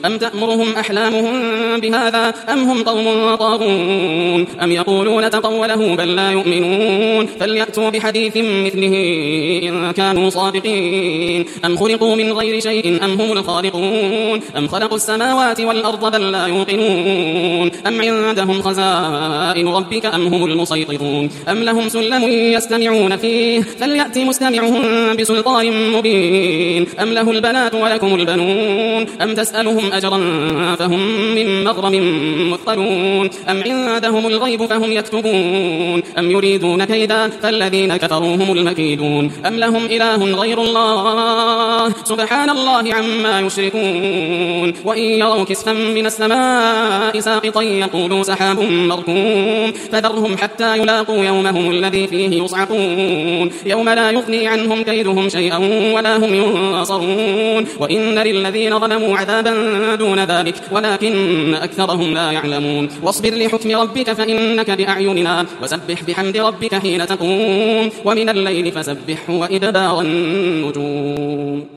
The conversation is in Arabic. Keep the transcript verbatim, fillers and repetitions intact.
أم تأمرهم أحلامهم بهذا أم هم قوم طاغون أم يقولون تقوله بل لا يؤمنون فليأتوا بحديث مثله إن كانوا صادقين أم خلقوا من غير شيء أم هم الخالقون أم خلقوا السماوات والأرض بل لا يوقنون أم عندهم خزائن ربك أم هم المسيطرون أم لهم سلم يستمعون فيه فليأتي مستمعهم بسلطان مبين أم له البنات ولكم البنون أم تسألهم أجرا فهم من مغرم مثقلون أم عندهم الغيب فهم يكتبون أم يريدون كيدا فالذين كفروا هم المكيدون أم لهم إله غير الله سبحان الله عما يشركون وإن يروا كسفا من السماء ساقطا يقولوا سحاب مركوم فذرهم حتى يلاقوا يومهم الذي فيه يصعقون يوم لا يغني عنهم كيدهم شيئا ولا هم ينصرون وإن للذين ظلموا عذابا دون ذلك ولكن أكثرهم لا يعلمون واصبر لحكم ربك فإنك بأعيننا وسبح بحمد ربك حين تقوم ومن الليل فسبحه وإدبار النجوم.